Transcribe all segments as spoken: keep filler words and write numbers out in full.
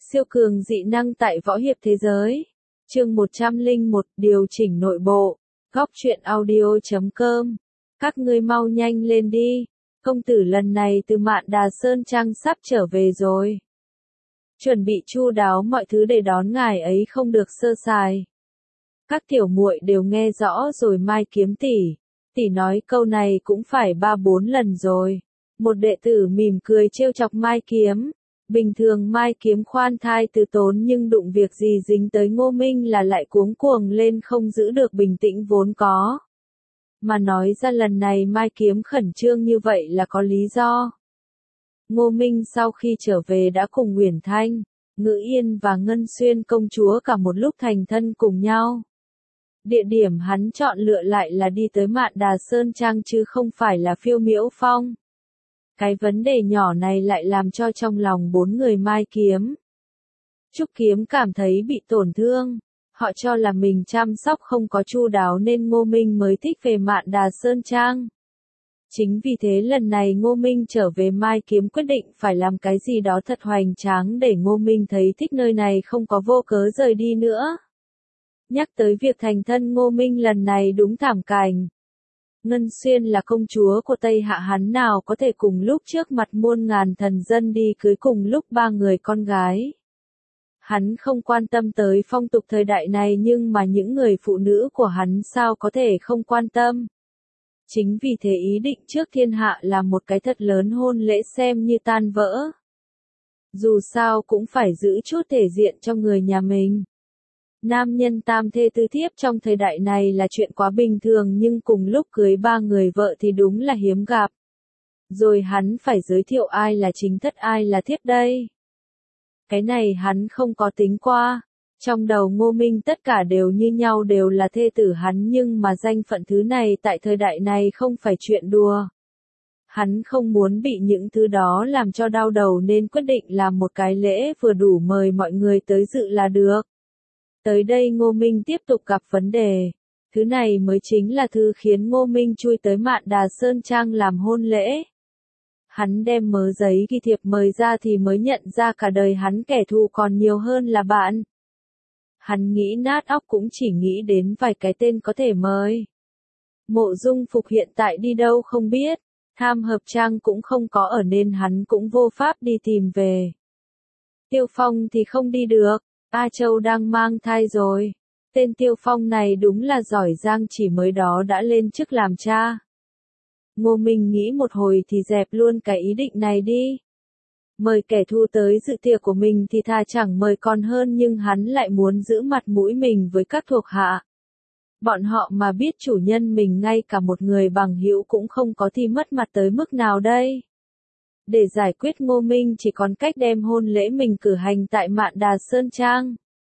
Siêu cường dị năng tại võ hiệp thế giới. Chương một trăm lẻ một, điều chỉnh nội bộ. Góc truyện audio chấm com. Các ngươi mau nhanh lên đi. Công tử lần này từ Mạn Đà Sơn Trang sắp trở về rồi. Chuẩn bị chu đáo mọi thứ để đón ngài ấy không được sơ sài. Các tiểu muội đều nghe rõ rồi. Mai Kiếm tỷ, tỷ nói câu này cũng phải ba bốn lần rồi. Một đệ tử mỉm cười trêu chọc Mai Kiếm. Bình thường Mai Kiếm khoan thai từ tốn nhưng đụng việc gì dính tới Ngô Minh là lại cuống cuồng lên không giữ được bình tĩnh vốn có. Mà nói ra lần này Mai Kiếm khẩn trương như vậy là có lý do. Ngô Minh sau khi trở về đã cùng Uyển Thanh, Ngữ Yên và Ngân Xuyên công chúa cả một lúc thành thân cùng nhau. Địa điểm hắn chọn lựa lại là đi tới Mạn Đà Sơn Trang chứ không phải là Phiêu Miễu Phong. Cái vấn đề nhỏ này lại làm cho trong lòng bốn người Mai Kiếm, Trúc Kiếm cảm thấy bị tổn thương. Họ cho là mình chăm sóc không có chu đáo nên Ngô Minh mới thích về Mạn Đà Sơn Trang. Chính vì thế lần này Ngô Minh trở về Mai Kiếm quyết định phải làm cái gì đó thật hoành tráng để Ngô Minh thấy thích nơi này không có vô cớ rời đi nữa. Nhắc tới việc thành thân Ngô Minh lần này đúng thảm cảnh. Ngân Xuyên là công chúa của Tây Hạ, hắn nào có thể cùng lúc trước mặt muôn ngàn thần dân đi cưới cùng lúc ba người con gái. Hắn không quan tâm tới phong tục thời đại này nhưng mà những người phụ nữ của hắn sao có thể không quan tâm. Chính vì thế ý định trước thiên hạ là một cái thật lớn hôn lễ xem như tan vỡ. Dù sao cũng phải giữ chút thể diện cho người nhà mình. Nam nhân tam thê tứ thiếp trong thời đại này là chuyện quá bình thường nhưng cùng lúc cưới ba người vợ thì đúng là hiếm gặp. Rồi hắn phải giới thiệu ai là chính thất ai là thiếp đây. Cái này hắn không có tính qua. Trong đầu Ngô Minh tất cả đều như nhau, đều là thê tử hắn, nhưng mà danh phận thứ này tại thời đại này không phải chuyện đùa. Hắn không muốn bị những thứ đó làm cho đau đầu nên quyết định làm một cái lễ vừa đủ mời mọi người tới dự là được. Tới đây Ngô Minh tiếp tục gặp vấn đề. Thứ này mới chính là thứ khiến Ngô Minh chui tới Mạn Đà Sơn Trang làm hôn lễ. Hắn đem mớ giấy ghi thiệp mời ra thì mới nhận ra cả đời hắn kẻ thù còn nhiều hơn là bạn. Hắn nghĩ nát óc cũng chỉ nghĩ đến vài cái tên có thể mời. Mộ Dung Phục hiện tại đi đâu không biết, Tham Hợp Trang cũng không có ở nên hắn cũng vô pháp đi tìm về. Tiêu Phong thì không đi được, A Châu đang mang thai rồi. Tên Tiêu Phong này đúng là giỏi giang, chỉ mới đó đã lên chức làm cha. Ngô Minh nghĩ một hồi thì dẹp luôn cái ý định này đi. Mời kẻ thù tới dự tiệc của mình thì thà chẳng mời còn hơn, nhưng hắn lại muốn giữ mặt mũi mình với các thuộc hạ. Bọn họ mà biết chủ nhân mình ngay cả một người bằng hữu cũng không có thì mất mặt tới mức nào đây. Để giải quyết Ngô Minh chỉ còn cách đem hôn lễ mình cử hành tại Mạn Đà Sơn Trang.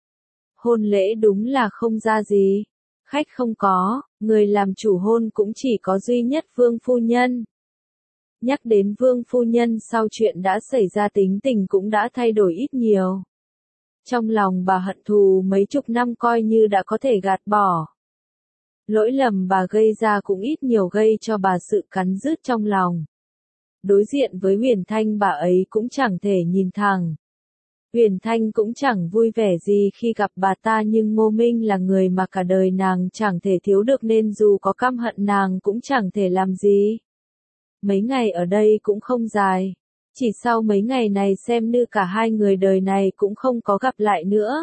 Hôn lễ đúng là không ra gì. Khách không có, người làm chủ hôn cũng chỉ có duy nhất Vương Phu Nhân. Nhắc đến Vương Phu Nhân sau chuyện đã xảy ra tính tình cũng đã thay đổi ít nhiều. Trong lòng bà hận thù mấy chục năm coi như đã có thể gạt bỏ. Lỗi lầm bà gây ra cũng ít nhiều gây cho bà sự cắn rứt trong lòng. Đối diện với Uyển Thanh bà ấy cũng chẳng thể nhìn thẳng. Uyển Thanh cũng chẳng vui vẻ gì khi gặp bà ta, nhưng Ngô Minh là người mà cả đời nàng chẳng thể thiếu được nên dù có căm hận nàng cũng chẳng thể làm gì. Mấy ngày ở đây cũng không dài. Chỉ sau mấy ngày này xem như cả hai người đời này cũng không có gặp lại nữa.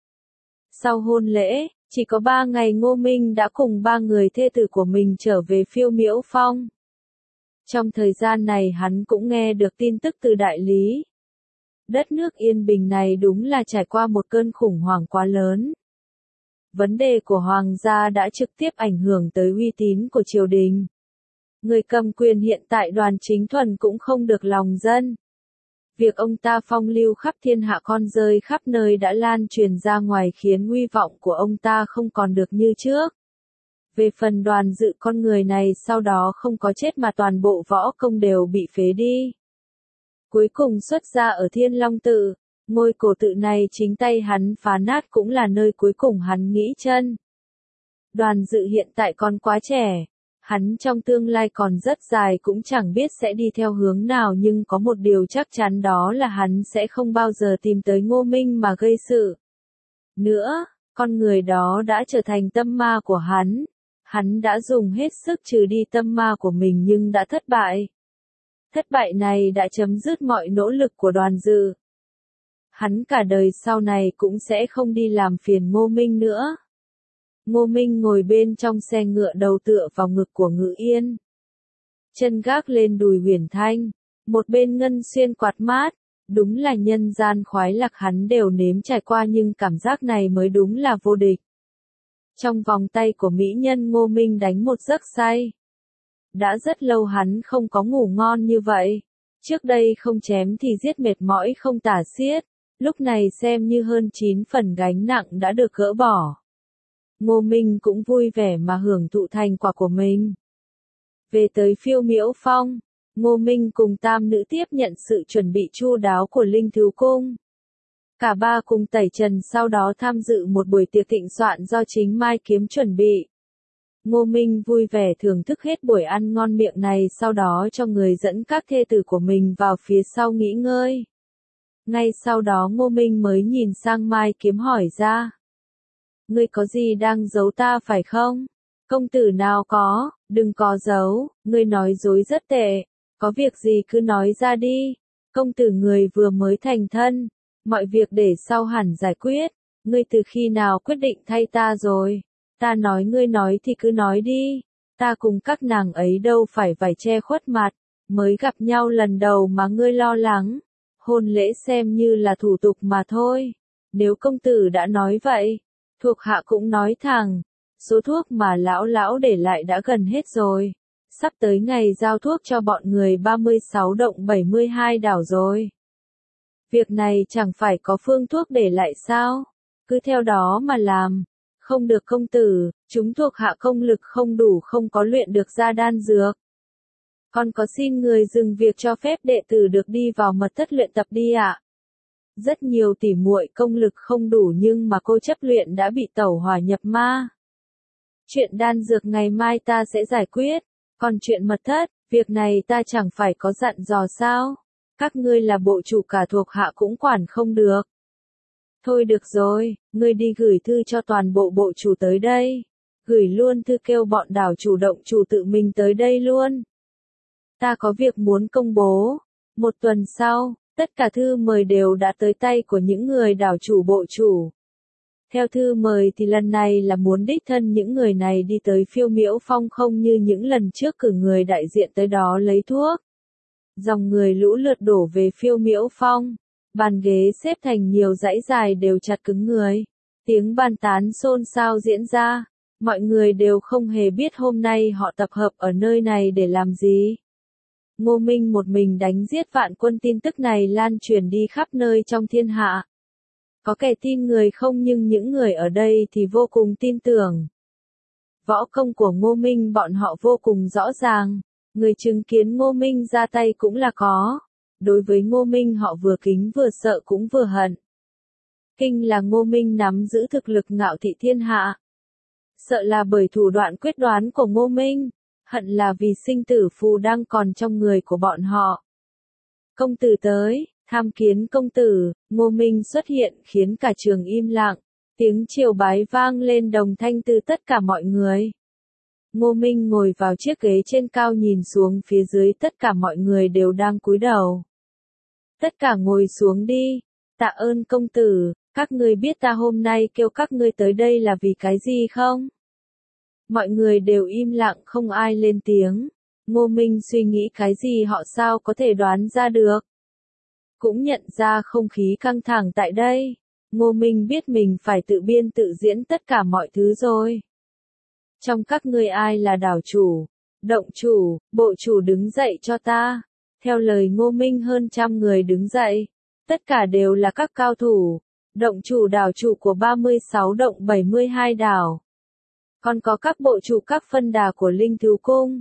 Sau hôn lễ, chỉ có ba ngày Ngô Minh đã cùng ba người thê tử của mình trở về Phiêu Miễu Phong. Trong thời gian này hắn cũng nghe được tin tức từ đại lý. Đất nước yên bình này đúng là trải qua một cơn khủng hoảng quá lớn. Vấn đề của hoàng gia đã trực tiếp ảnh hưởng tới uy tín của triều đình. Người cầm quyền hiện tại Đoàn Chính Thuần cũng không được lòng dân. Việc ông ta phong lưu khắp thiên hạ, con rơi khắp nơi đã lan truyền ra ngoài khiến uy vọng của ông ta không còn được như trước. Về phần Đoàn Dự, con người này sau đó không có chết mà toàn bộ võ công đều bị phế đi. Cuối cùng xuất ra ở Thiên Long Tự, ngôi cổ tự này chính tay hắn phá nát cũng là nơi cuối cùng hắn nghĩ chân. Đoàn Dự hiện tại còn quá trẻ, Hắn trong tương lai còn rất dài cũng chẳng biết sẽ đi theo hướng nào, nhưng có một điều chắc chắn đó là hắn sẽ không bao giờ tìm tới Ngô Minh mà gây sự. Nữa, con người đó đã trở thành tâm ma của hắn. Hắn đã dùng hết sức trừ đi tâm ma của mình nhưng đã thất bại. Thất bại này đã chấm dứt mọi nỗ lực của Đoàn Dự. Hắn cả đời sau này cũng sẽ không đi làm phiền Ngô Minh nữa. Ngô Minh ngồi bên trong xe ngựa, đầu tựa vào ngực của Ngự Yên. Chân gác lên đùi Huyền Thanh, một bên Ngân Xuyên quạt mát. Đúng là nhân gian khoái lạc hắn đều nếm trải qua, nhưng cảm giác này mới đúng là vô địch. Trong vòng tay của mỹ nhân, Ngô Minh đánh một giấc say. Đã rất lâu hắn không có ngủ ngon như vậy. Trước đây không chém thì giết, mệt mỏi không tả xiết. Lúc này xem như hơn chín phần gánh nặng đã được gỡ bỏ. Ngô Minh cũng vui vẻ mà hưởng thụ thành quả của mình. Về tới Phiêu Miễu Phong, Ngô Minh cùng tam nữ tiếp nhận sự chuẩn bị chu đáo của Linh Thú Cung. Cả ba cùng tẩy trần, sau đó tham dự một buổi tiệc thịnh soạn do chính Mai Kiếm chuẩn bị. Ngô Minh vui vẻ thưởng thức hết buổi ăn ngon miệng này, sau đó cho người dẫn các thê tử của mình vào phía sau nghỉ ngơi. Ngay sau đó Ngô Minh mới nhìn sang Mai Kiếm hỏi ra. Ngươi có gì đang giấu ta phải không? Công tử nào có, đừng có giấu, ngươi nói dối rất tệ. Có việc gì cứ nói ra đi. Công tử người vừa mới thành thân, mọi việc để sau hẳn giải quyết. Ngươi từ khi nào quyết định thay ta rồi? Ta nói ngươi nói thì cứ nói đi. Ta cùng các nàng ấy đâu phải vải che khuất mặt. Mới gặp nhau lần đầu mà ngươi lo lắng. Hôn lễ xem như là thủ tục mà thôi. Nếu công tử đã nói vậy, thuộc hạ cũng nói thẳng. Số thuốc mà lão lão để lại đã gần hết rồi. Sắp tới ngày giao thuốc cho bọn người ba mươi sáu động bảy mươi hai đảo rồi. Việc này chẳng phải có phương thuốc để lại sao? Cứ theo đó mà làm. Không được công tử, chúng thuộc hạ công lực không đủ, không có luyện được ra đan dược. Còn có xin người dừng việc cho phép đệ tử được đi vào mật thất luyện tập đi ạ. Rất nhiều tỉ muội công lực không đủ nhưng mà cô chấp luyện đã bị tẩu hỏa nhập ma. Chuyện đan dược ngày mai ta sẽ giải quyết. Còn chuyện mật thất, việc này ta chẳng phải có dặn dò sao? Các ngươi là bộ chủ, cả thuộc hạ cũng quản không được. Thôi được rồi, ngươi đi gửi thư cho toàn bộ bộ chủ tới đây. Gửi luôn thư kêu bọn đảo chủ động chủ tự mình tới đây luôn. Ta có việc muốn công bố. Một tuần sau, tất cả thư mời đều đã tới tay của những người đảo chủ bộ chủ. Theo thư mời thì lần này là muốn đích thân những người này đi tới Phiêu Miễu Phong, không như những lần trước cử người đại diện tới đó lấy thuốc. Dòng người lũ lượt đổ về Phiêu Miễu Phong. Bàn ghế xếp thành nhiều dãy dài đều chặt cứng người. Tiếng bàn tán xôn xao diễn ra. Mọi người đều không hề biết hôm nay họ tập hợp ở nơi này để làm gì. Ngô Minh một mình đánh giết vạn quân, tin tức này lan truyền đi khắp nơi trong thiên hạ. Có kẻ tin người không, nhưng những người ở đây thì vô cùng tin tưởng. Võ công của Ngô Minh bọn họ vô cùng rõ ràng. Người chứng kiến Ngô Minh ra tay cũng là có. Đối với Ngô Minh họ vừa kính vừa sợ cũng vừa hận. Kinh là Ngô Minh nắm giữ thực lực ngạo thị thiên hạ. Sợ là bởi thủ đoạn quyết đoán của Ngô Minh. Hận là vì sinh tử phù đang còn trong người của bọn họ. Công tử tới, tham kiến công tử. Ngô Minh xuất hiện khiến cả trường im lặng. Tiếng triều bái vang lên đồng thanh từ tất cả mọi người. Ngô Minh ngồi vào chiếc ghế trên cao, nhìn xuống phía dưới, tất cả mọi người đều đang cúi đầu. Tất cả ngồi xuống đi. Tạ ơn công tử. Các ngươi biết ta hôm nay kêu các ngươi tới đây là vì cái gì không? Mọi người đều im lặng, không ai lên tiếng. Ngô Minh suy nghĩ cái gì họ sao có thể đoán ra được. Cũng nhận ra không khí căng thẳng tại đây. Ngô Minh biết mình phải tự biên tự diễn tất cả mọi thứ rồi. Trong các ngươi ai là đảo chủ, động chủ, bộ chủ đứng dậy cho ta. Theo lời Ngô Minh hơn trăm người đứng dậy. Tất cả đều là các cao thủ. Động chủ đảo chủ của ba mươi sáu động bảy mươi hai đảo. Còn có các bộ chủ các phân đà của Linh Thú Cung.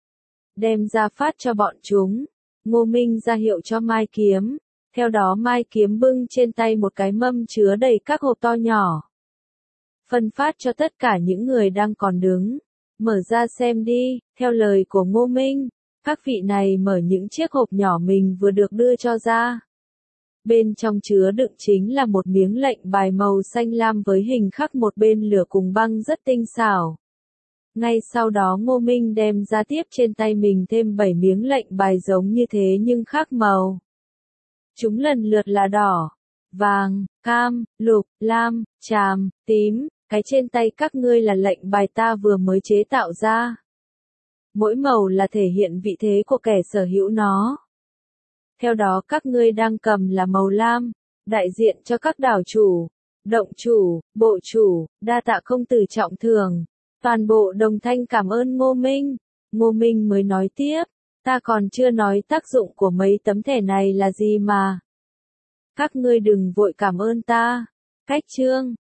Đem ra phát cho bọn chúng. Ngô Minh ra hiệu cho Mai Kiếm. Theo đó Mai Kiếm bưng trên tay một cái mâm chứa đầy các hộp to nhỏ. Phân phát cho tất cả những người đang còn đứng. Mở ra xem đi, theo lời của Ngô Minh, các vị này mở những chiếc hộp nhỏ mình vừa được đưa cho ra. Bên trong chứa đựng chính là một miếng lệnh bài màu xanh lam với hình khắc một bên lửa cùng băng rất tinh xảo. Ngay sau đó Ngô Minh đem ra tiếp trên tay mình thêm bảy miếng lệnh bài giống như thế nhưng khác màu. Chúng lần lượt là đỏ, vàng, cam, lục, lam, tràm, tím, cái trên tay các ngươi là lệnh bài ta vừa mới chế tạo ra. Mỗi màu là thể hiện vị thế của kẻ sở hữu nó. Theo đó các ngươi đang cầm là màu lam, đại diện cho các đảo chủ, động chủ, bộ chủ, đa tạ công tử trọng thưởng. Toàn bộ đồng thanh cảm ơn Ngô Minh. Ngô Minh mới nói tiếp, ta còn chưa nói tác dụng của mấy tấm thẻ này là gì mà. Các ngươi đừng vội cảm ơn ta. Cách chương